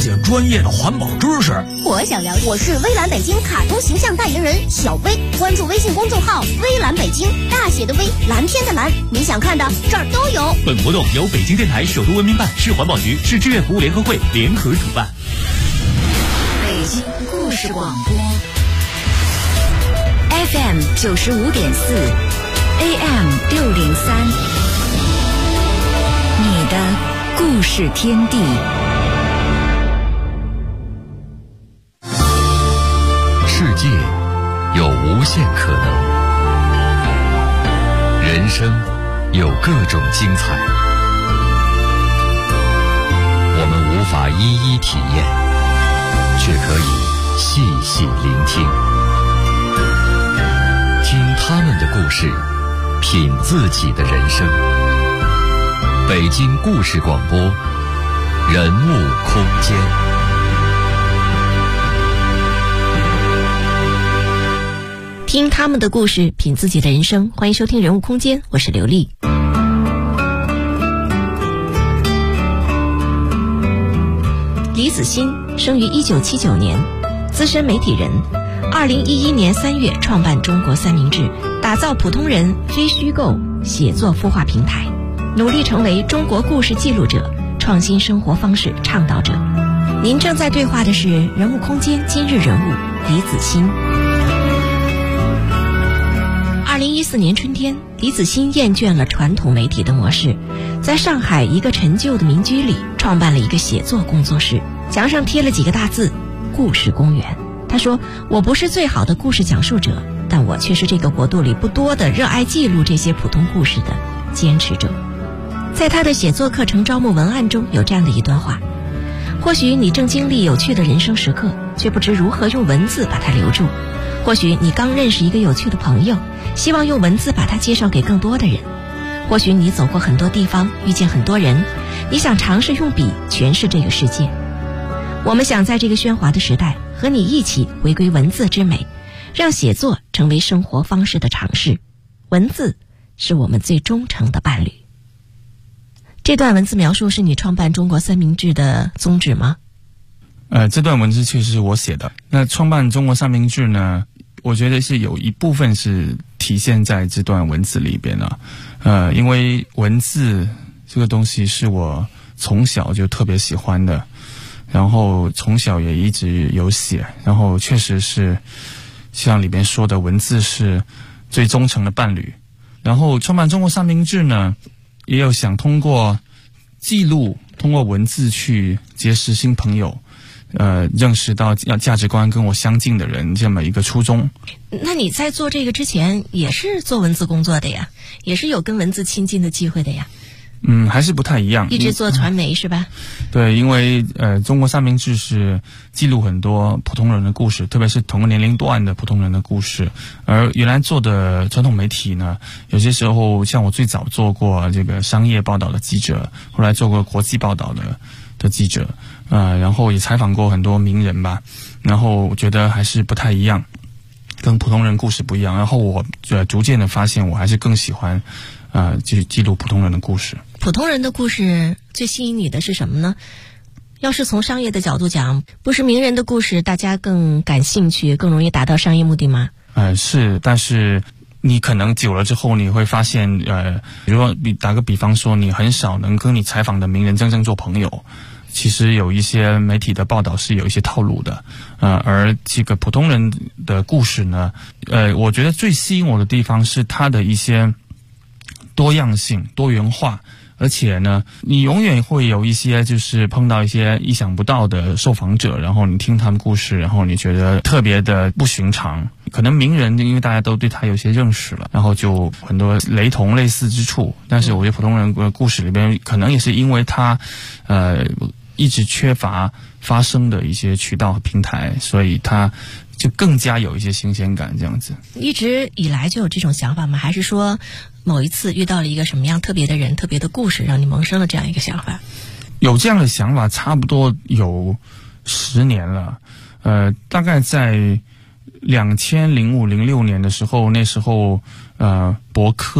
解专业的环保知识。 我想了解，我是微蓝北京卡通形象代言人小薇，关注微信公众号微蓝北京，大写的微，蓝天的蓝，你想看的这儿都有。 本活动由北京电台首都文明办、市环保局、市志愿服务联合会联合主办。 北京故事广播 FM 95.4 AM 603，你的故事天地。 世界有无限可能，人生有各种精彩，我们无法一一体验，却可以细细聆听，听他们的故事，品自己的人生。北京故事广播，人物空间。 听他们的故事，品自己的人生。欢迎收听人物空间，我是刘丽。李子欣生于1979年，资深媒体人。2011年3月创办中国三明治，打造普通人非虚构写作孵化平台，努力成为中国故事记录者、创新生活方式倡导者。您正在对话的是人物空间今日人物李子欣。2014年春天，李子欣厌倦了传统媒体的模式，在上海一个陈旧的民居里创办了一个写作工作室，墙上贴了几个大字：故事公园。他说，我不是最好的故事讲述者，但我却是这个国度里不多的热爱记录这些普通故事的坚持者。在他的写作课程招募文案中有这样的一段话：或许你正经历有趣的人生时刻，却不知如何用文字把它留住；或许你刚认识一个有趣的朋友，希望用文字把它介绍给更多的人；或许你走过很多地方，遇见很多人，你想尝试用笔诠释这个世界。我们想在这个喧哗的时代，和你一起回归文字之美，让写作成为生活方式的常识。文字是我们最忠诚的伴侣。这段文字描述是你创办中国三明治的宗旨吗？ 这段文字确实是我写的。那创办中国三明治呢，我觉得是有一部分是体现在这段文字里边啊。因为文字这个东西是我从小就特别喜欢的，然后从小也一直有写，然后确实是像里边说的，文字是最忠诚的伴侣。然后创办中国三明治呢，也有想通过记录，通过文字去结识新朋友，认识到价值观跟我相近的人，这么一个初衷。 那你在做这个之前也是做文字工作的呀，也是有跟文字亲近的机会的呀？ 还是不太一样。 一直做传媒是吧？ 对，因为中国三明治是记录很多普通人的故事，特别是同个年龄段的普通人的故事。而原来做的传统媒体呢，有些时候像我最早做过这个商业报道的记者，后来做过国际报道的记者，然后也采访过很多名人吧，然后我觉得还是不太一样，跟普通人故事不一样。然后我逐渐的发现，我还是更喜欢就是记录普通人的故事。 普通人的故事最吸引你的是什么呢？要是从商业的角度讲，不是名人的故事大家更感兴趣，更容易达到商业目的吗？ 是，但是你可能久了之后，你会发现，比如说打个比方说，你很少能跟你采访的名人真正做朋友。其实有一些媒体的报道是有一些套路的，而这个普通人的故事呢，我觉得最吸引我的地方是它的一些多样性、多元化。而且呢，你永远会有一些就是碰到一些意想不到的受访者，然后你听他们故事，然后你觉得特别的不寻常。可能名人因为大家都对他有些认识了，然后就很多雷同类似之处。但是我觉得普通人的故事里边，可能也是因为他一直缺乏发声的一些渠道和平台，所以他就更加有一些新鲜感。这样子一直以来就有这种想法吗？还是说某一次遇到了一个什么样特别的人、特别的故事，让你萌生了这样一个想法？ 有这样的想法差不多有10年了。大概在2005、06年的时候，那时候博客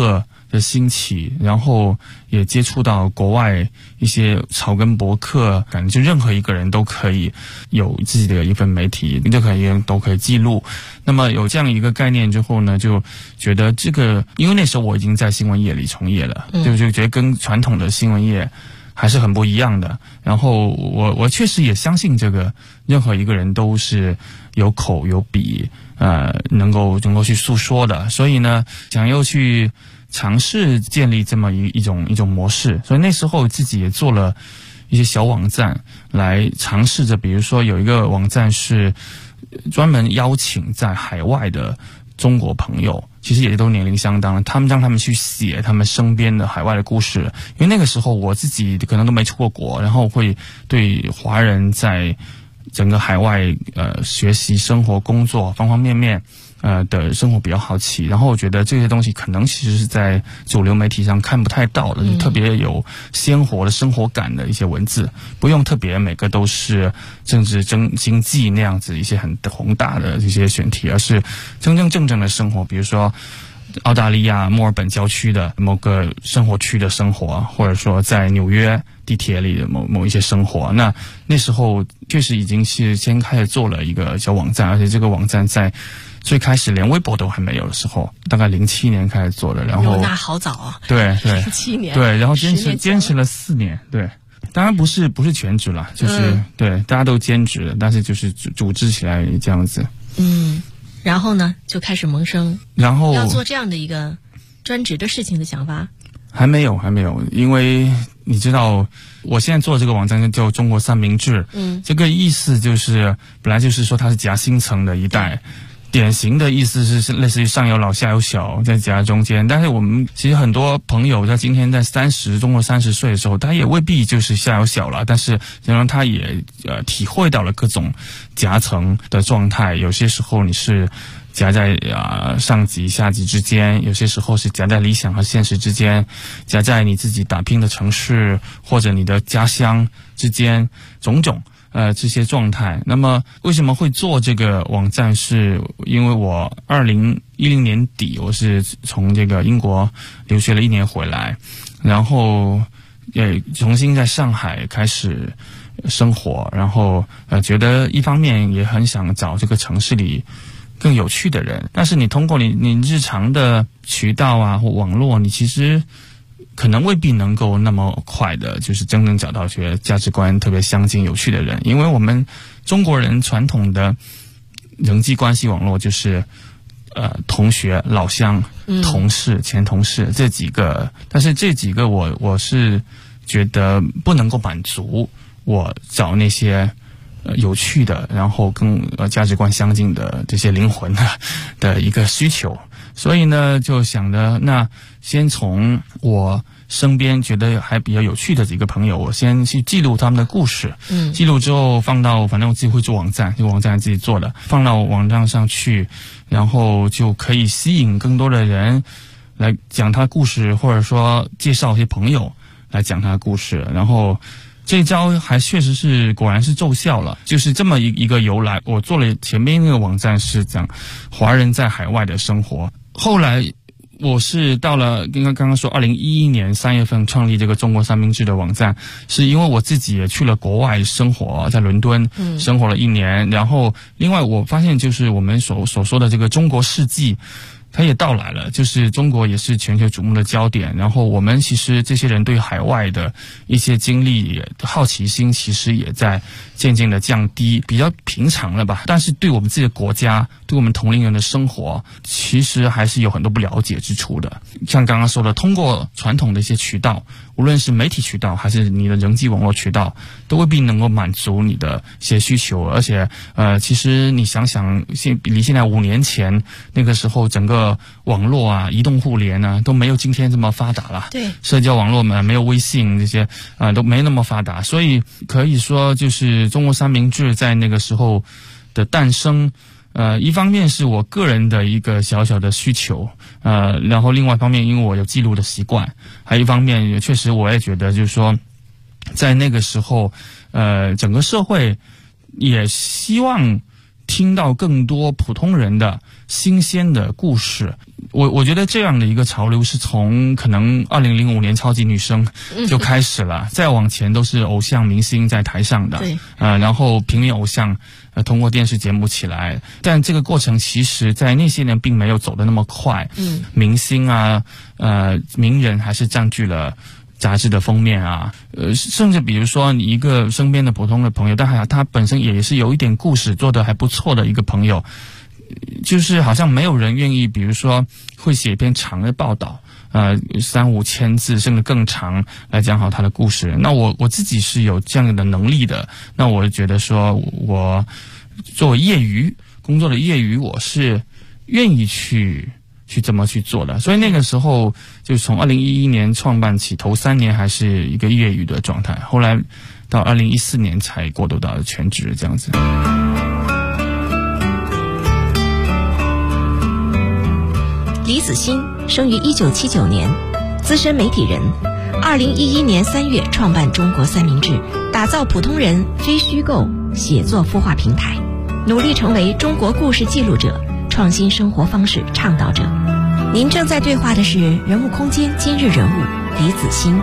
的兴起，然后也接触到国外一些草根博客，感觉就任何一个人都可以有自己的一份媒体，任何一个人都可以记录。那么有这样一个概念之后呢，就觉得这个，因为那时候我已经在新闻业里从业了，就觉得跟传统的新闻业还是很不一样的。然后我确实也相信这个，任何一个人都是有口有笔，能够去诉说的。所以呢，想要去尝试建立这么一种模式，所以那时候自己也做了一些小网站来尝试着，比如说有一个网站是专门邀请在海外的中国朋友，其实也都年龄相当了，让他们去写他们身边的海外的故事。因为那个时候我自己可能都没出过国，然后会对华人在整个海外学习、生活、工作方方面面的生活比较好奇，然后我觉得这些东西可能其实是在主流媒体上看不太到的，就特别有鲜活的生活感的一些文字，不用特别每个都是政治经济那样子一些很宏大的这些选题，而是真正的生活，比如说澳大利亚墨尔本郊区的某个生活区的生活，或者说在纽约地铁里的某一些生活。那时候确实已经是先开始做了一个小网站，而且这个网站在最开始连微博都还没有的时候，大概07年开始做的，然后那好早啊， 对 07年， 对，然后坚持了4年，对，当然不是全职了，就是对，大家都兼职的，但是就是组织起来这样子， 然后呢就开始萌生， 然后要做这样的一个专职的事情的想法。 还没有，因为你知道，我现在做这个网站叫中国三明治，这个意思就是本来就是说它是夹心层的一代。典型的意思是类似于上有老下有小，在夹中间。但是我们其实很多朋友在今天在中国30岁的时候，他也未必就是下有小了，但是然后他也体会到了各种夹层的状态。有些时候你是夹在上级下级之间，有些时候是夹在理想和现实之间，夹在你自己打拼的城市或者你的家乡之间，种种这些状态。那么为什么会做这个网站，是因为我2010年底我是从这个英国留学了1年回来，然后也重新在上海开始生活，然后觉得一方面也很想找这个城市里更有趣的人，但是你通过你日常的渠道啊或网络，你其实可能未必能够那么快的就是真正找到些价值观特别相近有趣的人。因为我们中国人传统的人际关系网络就是同学、老乡、同事、前同事这几个，但是这几个我是觉得不能够满足我找那些有趣的，然后跟价值观相近的这些灵魂的一个需求。所以呢，就想着那先从我身边觉得还比较有趣的几个朋友，我先去记录他们的故事，记录之后放到，反正我自己会做网站，这个网站自己做的，放到网站上去，然后就可以吸引更多的人来讲他的故事，或者说介绍一些朋友来讲他的故事。然后这招还确实是果然是奏效了，就是这么一个由来。我做了前面那个网站是讲华人在海外的生活，后来我是到了刚刚说2011年3月份创立这个中国三明治的网站，是因为我自己也去了国外生活，在伦敦生活了1年，然后另外我发现就是我们所说的这个中国世纪它也到来了，就是中国也是全球瞩目的焦点，然后我们其实这些人对海外的一些经历好奇心其实也在渐渐的降低，比较平常了吧，但是对我们自己的国家，对我们同龄人的生活其实还是有很多不了解之处的。像刚刚说的，通过传统的一些渠道，无论是媒体渠道还是你的人际网络渠道，都未必能够满足你的一些需求。而且其实你想想离现在5年前那个时候，整个网络啊、移动互联啊都没有今天这么发达了， 对， 社交网络嘛，没有微信这些都没那么发达，所以可以说就是中国三明治在那个时候的诞生，一方面是我个人的一个小小的需求，然后另外一方面因为我有记录的习惯，还有一方面确实我也觉得就是说，在那个时候，整个社会也希望听到更多普通人的新鲜的故事。我觉得这样的一个潮流是从可能2005年超级女声就开始了，再往前都是偶像明星在台上的， 对， 然后平民偶像通过电视节目起来，但这个过程其实在那些年并没有走得那么快，明星啊名人还是占据了杂志的封面啊，甚至比如说你一个身边的普通的朋友，但他本身也是有一点故事做得还不错的一个朋友，就是好像没有人愿意，比如说会写一篇长的报道，3-5千字甚至更长来讲好他的故事。那我自己是有这样的能力的，那我觉得说我作为业余工作的业余，我是愿意去这么去做的。所以那个时候就从2011年创办起，头3年还是一个业余的状态，后来到2014年才过渡到全职这样子。 李子欣生于1979年，资深媒体人。2011年3月创办中国三明治，打造普通人非虚构写作孵化平台，努力成为中国故事记录者、创新生活方式倡导者。您正在对话的是人物空间今日人物李子欣。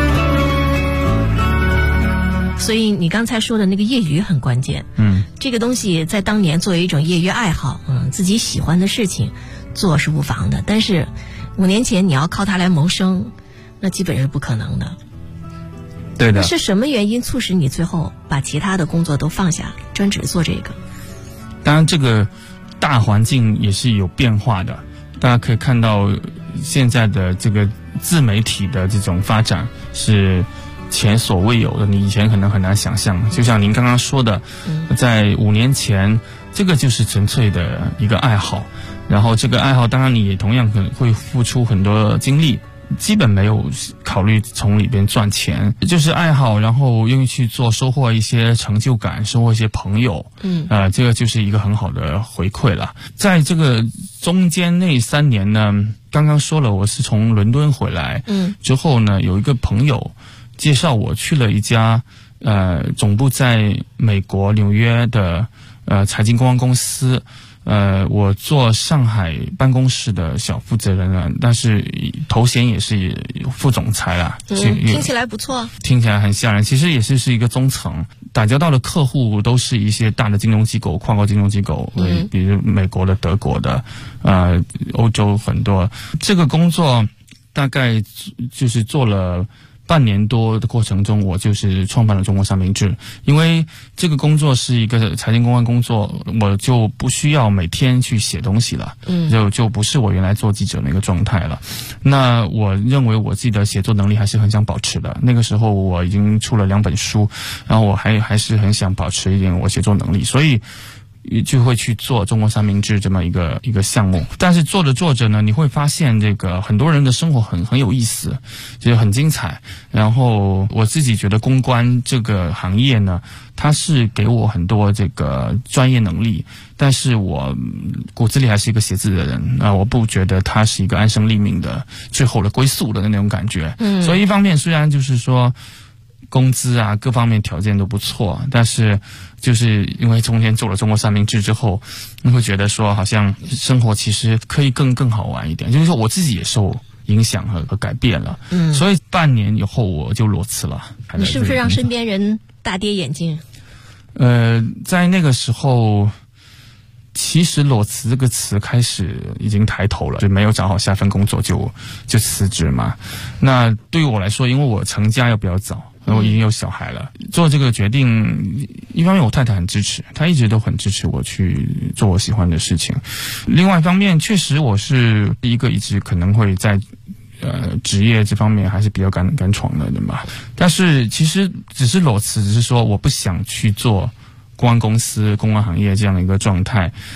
所以你刚才说的那个业余很关键，这个东西在当年作为一种业余爱好，自己喜欢的事情做是无妨的，但是5年前你要靠它来谋生，那基本是不可能的。 对的。 那是什么原因促使你最后把其他的工作都放下，专职做这个？ 当然这个大环境也是有变化的，大家可以看到现在的这个自媒体的这种发展是前所未有的，你以前可能很难想象。就像您刚刚说的，在5年前这个就是纯粹的一个爱好，然后这个爱好当然你也同样可能会付出很多精力，基本没有考虑从里边赚钱，就是爱好，然后愿意去做，收获一些成就感，收获一些朋友，这个就是一个很好的回馈了。在这个中间那3年呢，刚刚说了我是从伦敦回来，之后呢有一个朋友介绍我去了一家总部在美国纽约的财经公关公司，我做上海办公室的小负责人了，但是头衔也是副总裁啦。 听起来不错， 听起来很吓人，其实也是一个中层，打交道的客户都是一些大的金融机构、跨国金融机构，比如美国的、德国的，欧洲很多。这个工作大概就是做了半年多的过程中，我就是创办了中国三明治。因为这个工作是一个财经公关工作，我就不需要每天去写东西了，就不是我原来做记者那个状态了。那我认为我自己的写作能力还是很想保持的。那个时候我已经出了2本书，然后我还是很想保持一点我写作能力，所以就会去做中国三明治这么一个项目。但是做着做着呢，你会发现这个很多人的生活很有意思，就是很精彩。然后我自己觉得公关这个行业呢，它是给我很多这个专业能力，但是我骨子里还是一个写字的人，我不觉得它是一个安身立命的最后的归宿的那种感觉。所以一方面虽然就是说工资啊各方面条件都不错，但是就是因为中间做了中国三明治之后，你会觉得说好像生活其实可以更好玩一点，就是说我自己也受影响和改变了。所以半年以后我就裸辞了。 你是不是让身边人大跌眼镜？ 在那个时候其实裸辞这个词开始已经抬头了，就没有找好下份工作就辞职嘛。那对于我来说，因为我成家又比较早，我已经有小孩了，做这个决定，一方面我太太很支持，她一直都很支持我去做我喜欢的事情。另外一方面，确实我是一个一直可能会在职业这方面还是比较敢闯的人吧。但是其实只是裸辞，只是说我不想去做公关公司、公关行业这样的一个状态。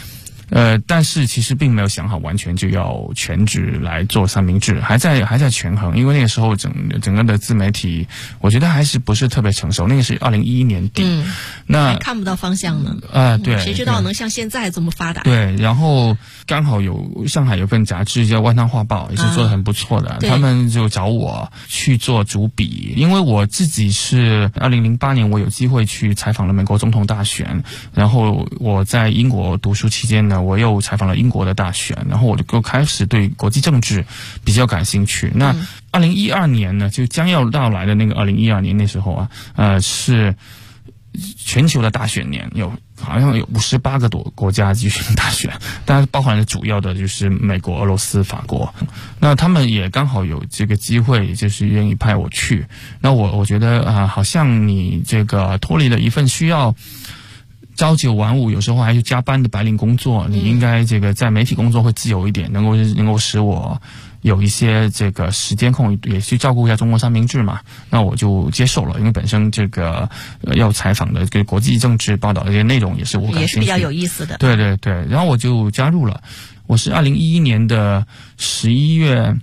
但是其实并没有想好完全就要全职来做三明治，还在权衡，因为那个时候整个的自媒体，我觉得还是不是特别成熟，那个是2011年底，那还看不到方向呢。 对， 谁知道能像现在这么发达？ 对，然后刚好上海有份杂志叫《万汤画报》，也是做得很不错的，他们就找我去做主笔，因为我自己是2008年我有机会去采访了美国总统大选，然后我在英国读书期间呢，我又采访了英国的大选，然后我就开始对国际政治比较感兴趣。那2012年呢，就将要到来的那个2012年那时候啊，是全球的大选年，好像有58个多国家举行大选，当然包含了主要的就是美国、俄罗斯、法国。那他们也刚好有这个机会，就是愿意派我去。那我觉得好像你这个脱离了一份需要朝九晚五，有时候还去加班的白领工作，你应该这个在媒体工作会自由一点，能够使我有一些这个时间空，也去照顾一下中国三明治嘛。那我就接受了，因为本身这个要采访的这个国际政治报道的这些内容也是我感兴趣， 也是比较有意思的。 对对对，然后我就加入了。我是2011年的11月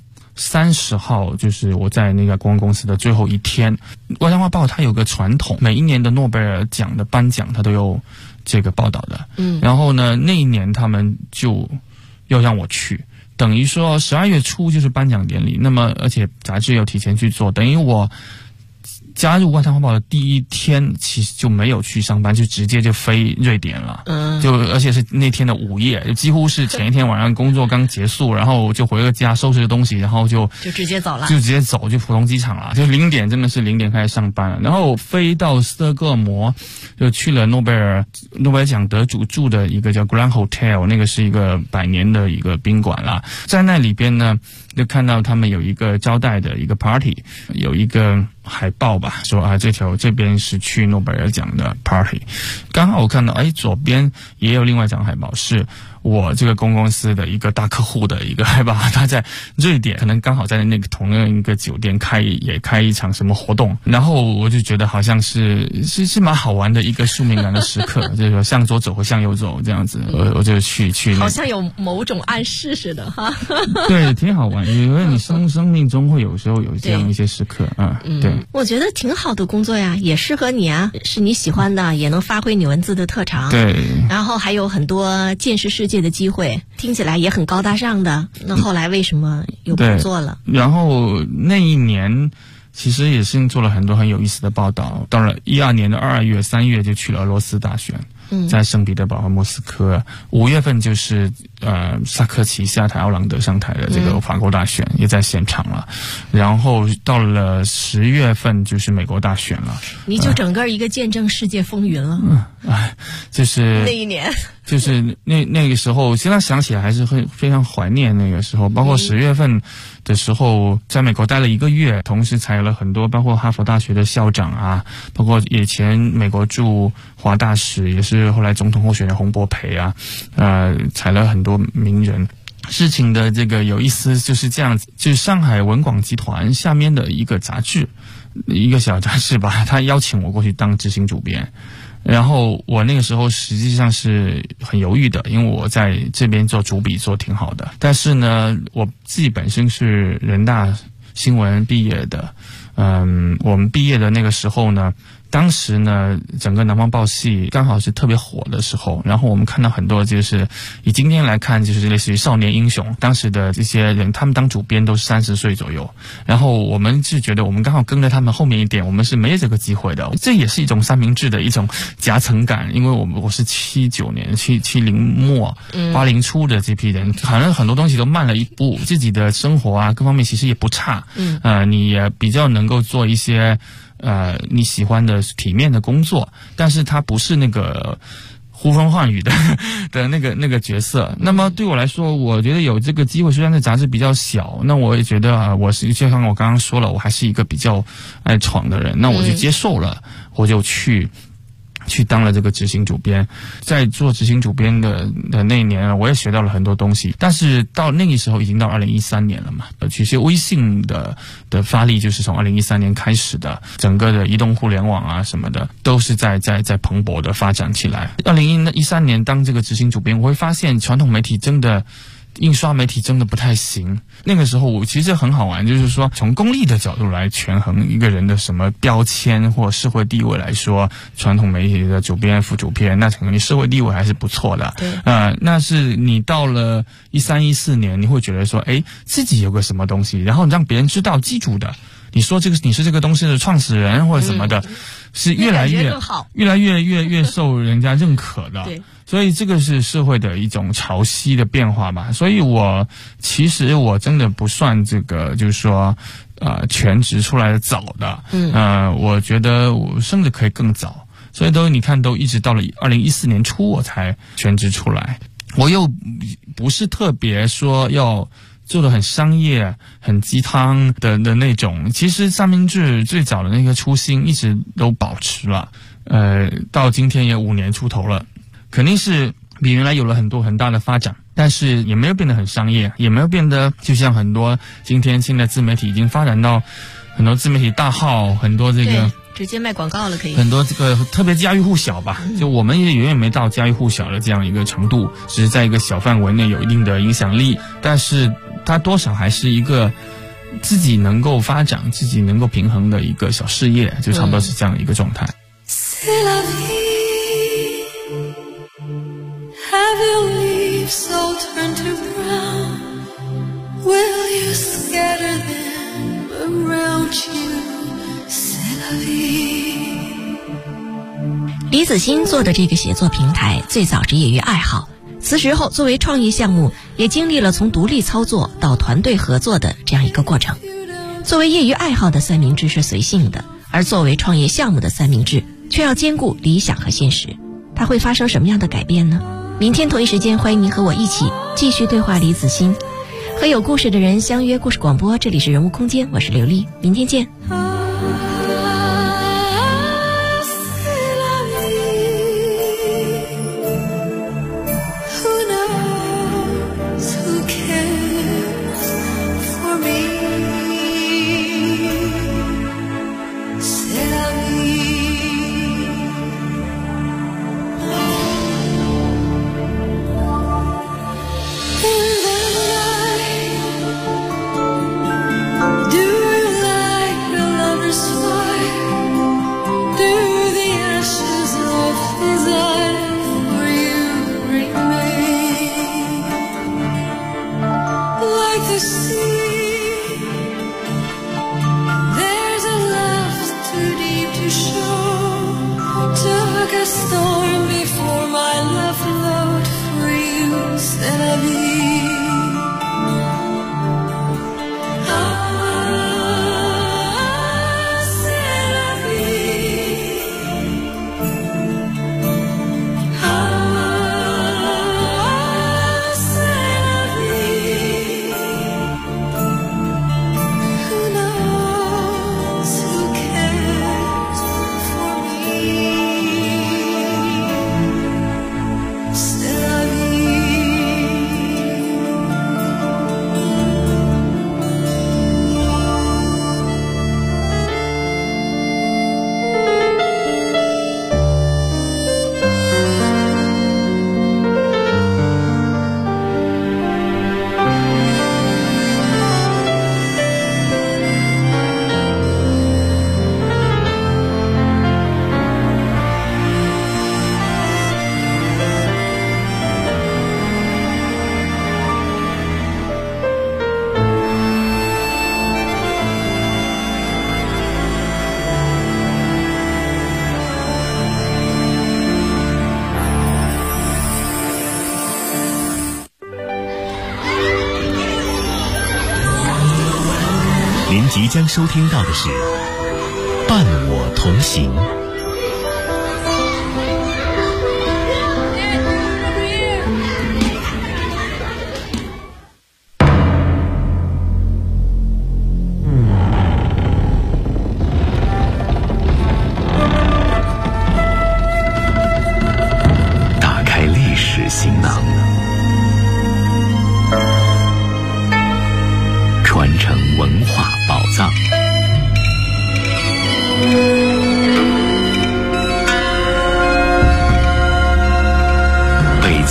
30号，就是我在那个公关公司的最后一天。外交画报它有个传统，每一年的诺贝尔奖的颁奖它都有这个报道的。然后呢，那一年他们就要让我去，等于说12月初就是颁奖典礼，那么而且杂志有提前去做，等于我加入《万汤画报》的第一天，其实就没有去上班，就直接就飞瑞典了。而且是那天的午夜，几乎是前一天晚上工作刚结束，然后就回了家收拾东西，然后就直接走了， 就直接走，就浦东机场了，就0点，真的是0点开始上班了。然后飞到斯德哥尔摩，就去了诺贝尔奖得主住的一个叫 Grand Hotel， 那个是一个100年的一个宾馆啦，在那里边呢，就看到他们有一个招待的一个 party， 有一个海报吧，说这边是去诺贝尔奖的 party。刚好我看到左边也有另外一张海报，是我这个公司的一个大客户的一个海报，他在瑞典，可能刚好在那个同样一个酒店开一场什么活动，然后我就觉得好像是蛮好玩的一个宿命感的时刻，就是说向左走或向右走这样子，我就去好像有某种暗示似的哈。 对，挺好玩，因为你生命中会有时候有这样一些时刻对。 我觉得挺好的工作呀，也适合你啊，是你喜欢的，也能发挥你文字的特长。 对， 然后还有很多见识世界的机会，听起来也很高大上的。那后来为什么又不做了？ 然后那一年其实也是做了很多很有意思的报道。到了12年的2月、3月就去了俄罗斯大选，在圣彼得堡和莫斯科。5月份就是萨科齐下台，奥朗德上台的这个法国大选也在现场了。然后到了10月份就是美国大选了。 你就整个一个见证世界风云了。 就是那一年， 就是那个时候，现在想起来还是非常怀念那个时候。包括10月份的时候，在美国待了1个月，同时采了很多，包括哈佛大学的校长啊，包括以前美国驻华大使，也是后来总统候选人洪博培啊，采了很多名人。事情的这个有意思就是这样子，就是上海文广集团下面的一个杂志，一个小杂志吧，他邀请我过去当执行主编。然后我那个时候实际上是很犹豫的，因为我在这边做主笔做挺好的，但是呢，我自己本身是人大新闻毕业的，我们毕业的那个时候呢，当时呢，整个南方报系刚好是特别火的时候，然后我们看到很多就是以今天来看，就是类似于少年英雄，当时的这些人，他们当主编都是30岁左右，然后我们是觉得我们刚好跟在他们后面一点，我们是没有这个机会的，这也是一种三明治的一种夹层感，因为我是79年70末80初的这批人，好像很多东西都慢了一步，自己的生活啊各方面其实也不差，你也比较能够做一些你喜欢的体面的工作，但是他不是那个呼风唤雨的那个角色。那么对我来说，我觉得有这个机会，虽然这杂志比较小，那我也觉得我是就像我刚刚说了，我还是一个比较爱闯的人，那我就接受了，我就去去当了这个执行主编。在做执行主编的那一年，我也学到了很多东西。但是到那个时候已经到2013年了嘛，其实微信的发力就是从2013年开始的，整个的移动互联网啊什么的都是在蓬勃的发展起来。2013年当这个执行主编，我会发现传统媒体真的印刷媒体真的不太行。那个时候我其实很好玩，就是说从功利的角度来权衡一个人的什么标签或社会地位来说，传统媒体的主编副主编，那可能你社会地位还是不错的。 对， 那是你到了13、14年，你会觉得说，自己有个什么东西，然后让别人知道记住的。你说你是这个东西的创始人或者什么的，是越来越受人家认可的。 对， 所以这个是社会的一种潮汐的变化吧。所以其实我真的不算这个就是说全职出来的早的。我觉得我甚至可以更早。所以你看都一直到了2014年初我才全职出来。我又不是特别说要做得很商业很鸡汤的那种，其实三明治最早的那个初心一直都保持了，到今天也5年出头了，肯定是比原来有了很多很大的发展，但是也没有变得很商业，也没有变得就像很多现在自媒体已经发展到很多自媒体大号，很多这个直接卖广告了，可以很多这个特别家喻户晓吧，就我们也远远没到家喻户晓的这样一个程度，只是在一个小范围内有一定的影响力，但是它多少还是一个自己能够发展、自己能够平衡的一个小事业，就差不多是这样的一个状态。 Have your leaves all turned to brown? Will you scatter them around you?C'est la vie. 李子欣做的这个写作平台最早是业余爱好，辞职后作为创业项目，也经历了从独立操作到团队合作的这样一个过程。作为业余爱好的三明治是随性的，而作为创业项目的三明治却要兼顾理想和现实。它会发生什么样的改变呢？明天同一时间，欢迎您和我一起继续对话李子欣，和有故事的人相约故事广播。这里是人物空间，我是刘丽，明天见。 您即将收听到的是《伴我同行》。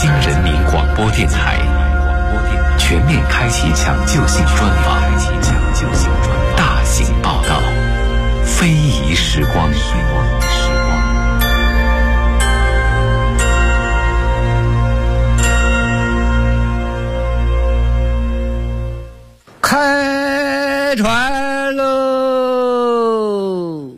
京人民广播电台全面开启抢救性专访，大型报道，非遗时光。 开船喽！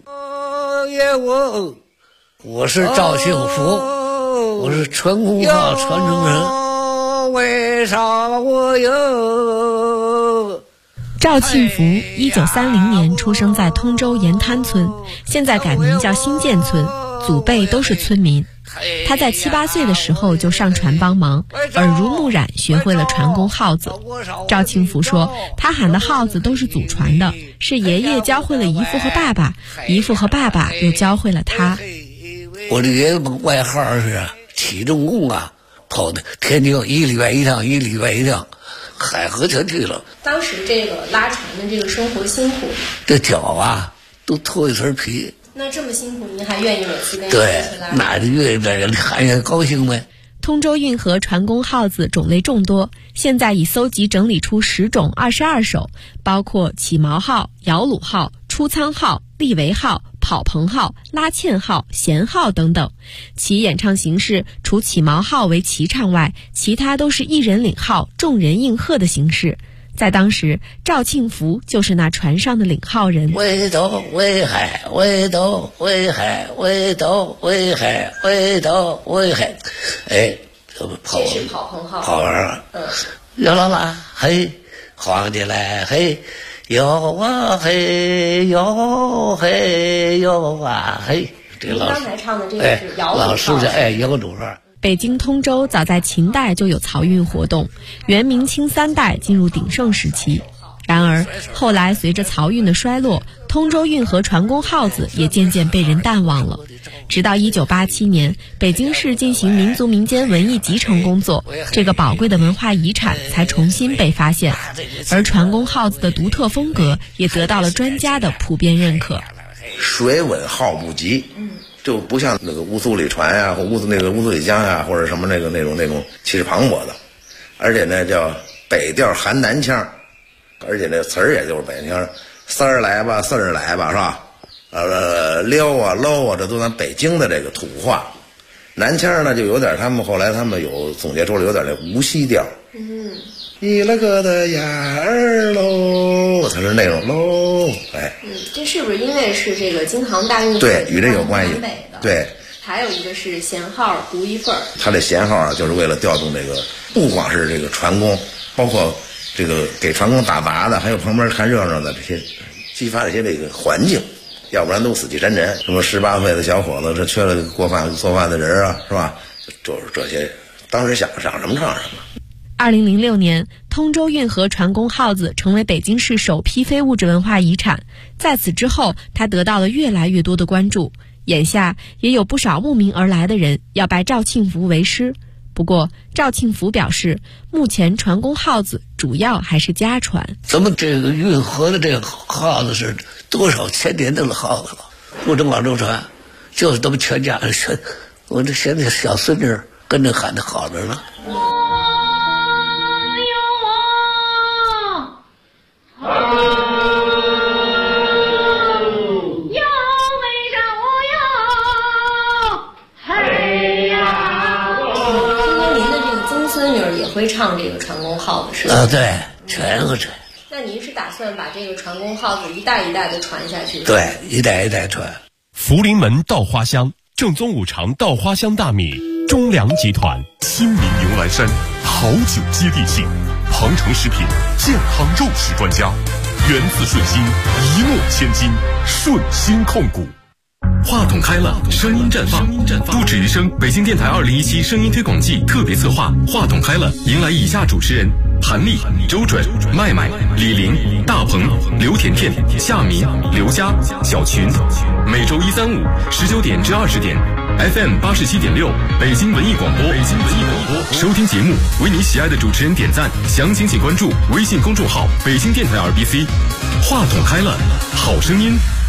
我是赵庆福，我是船工号传承人。为啥我有？ 赵庆福1930年出生在通州盐滩村，现在改名叫新建村，祖辈都是村民。他在7、8岁的时候就上船帮忙，耳濡目染学会了船工号子。赵庆福说，他喊的号子都是祖传的，是爷爷教会了姨父和爸爸，姨父和爸爸又教会了他。 我的爷爷外号是体重工啊，跑的天津1礼拜1趟，1礼拜1趟，海河全去了。 当时这个拉船的这个生活辛苦， 这脚啊都脱一层皮。 那这么辛苦，您还愿意每次跟对，那就愿意在这里看也高兴呗。 通州运河船工号子种类众多，现在已搜集整理出10种22首，包括起锚号、摇橹号、出舱号、立桅号、跑棚号、拉纤号、弦号等等。其演唱形式除起锚号为齐唱外，其他都是一人领号，众人应和的形式。在当时，赵庆福就是那船上的领号人。 围斗围海，围斗围海，围斗围海，围斗围海。哎，这不跑， 这是跑棚号。 跑完了，摇啦啦，嘿，晃起来，嘿，摇啊嘿，摇嘿，摇啊嘿。这您刚才唱的这个是摇橹号。 老师的摇橹号。 北京通州早在秦代就有漕运活动，元明清3代进入鼎盛时期。然而后来随着漕运的衰落，通州运河船工号子也渐渐被人淡忘了。直到1987年，北京市进行民族民间文艺集成工作，这个宝贵的文化遗产才重新被发现，而船工号子的独特风格也得到了专家的普遍认可。 水稳号不急，就不像那个乌苏里船呀，或乌苏里江呀，或者什么那种气势磅礴的，而且呢叫北调含南腔，而且那词儿也就是北腔，丝儿来吧，四儿来吧，是吧？撩啊搂啊，这都咱北京的这个土话。南腔呢就有点，后来他们有总结出了有点那无锡调。你了个的眼儿喽，它是那种喽，哎。 这是不是因为是这个京杭大运河？ 对，与这有关系。对。 还有一个是弦号独一份儿。 它这弦号啊，就是为了调动这个，不光是这个船工，包括这个给船工打杂的，还有旁边看热闹的这些，激发这些这个环境，要不然都死气沉沉。什么18岁的小伙子，这缺了做饭的人啊，是吧？就是这些，当时想什么唱什么。 2006年，通州运河船工号子成为北京市首批非物质文化遗产。在此之后，它得到了越来越多的关注。眼下也有不少慕名而来的人要拜赵庆福为师。不过，赵庆福表示，目前船工号子主要还是家传。 咱们这个运河的这个号子是多少千年的号子了，不止广州船，就是咱们全家人。我这现在小孙女跟着喊的好着呢。 会唱这个船工号子是吧？ 对，全会唱。 那您是打算把这个船工号子一代一代的传下去？ 对，一代一代传。 福临门稻花香，正宗五常稻花香大米，中粮集团。新民牛栏山，好酒接地气。庞城食品健康肉食专家，源自顺心，一诺千金，顺心控股。 话筒开了，声音绽放，不止余生。北京电台2017声音推广季特别策划《话筒开了》，迎来以下主持人：韩丽、周准、麦麦、李玲、大鹏、刘甜甜、夏民、刘佳、小群。每周1、3、5 19点至20点 ，FM 87.6，北京文艺广播。收听节目，为你喜爱的主持人点赞，详情请关注微信公众号“北京电台 RBC”。话筒开了，好声音